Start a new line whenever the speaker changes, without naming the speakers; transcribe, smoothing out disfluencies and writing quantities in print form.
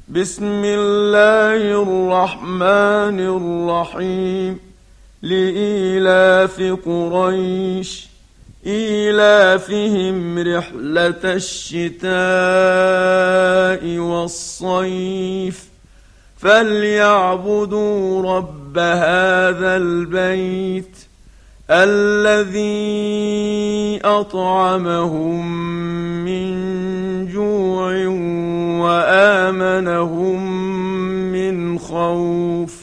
بسم الله الرحمن الرحيم. لإيلاف قريش إيلافهم رحلة الشتاء والصيف فليعبدوا رب هذا البيت الذي أطعمهم من جوع وآمنهم من خوف.